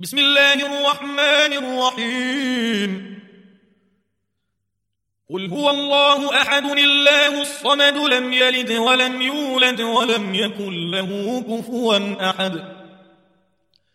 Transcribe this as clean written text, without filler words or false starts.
بسم الله الرحمن الرحيم. قل هو الله أحد الله الصمد لم يلد ولم يولد ولم يكن له كفوا أحد.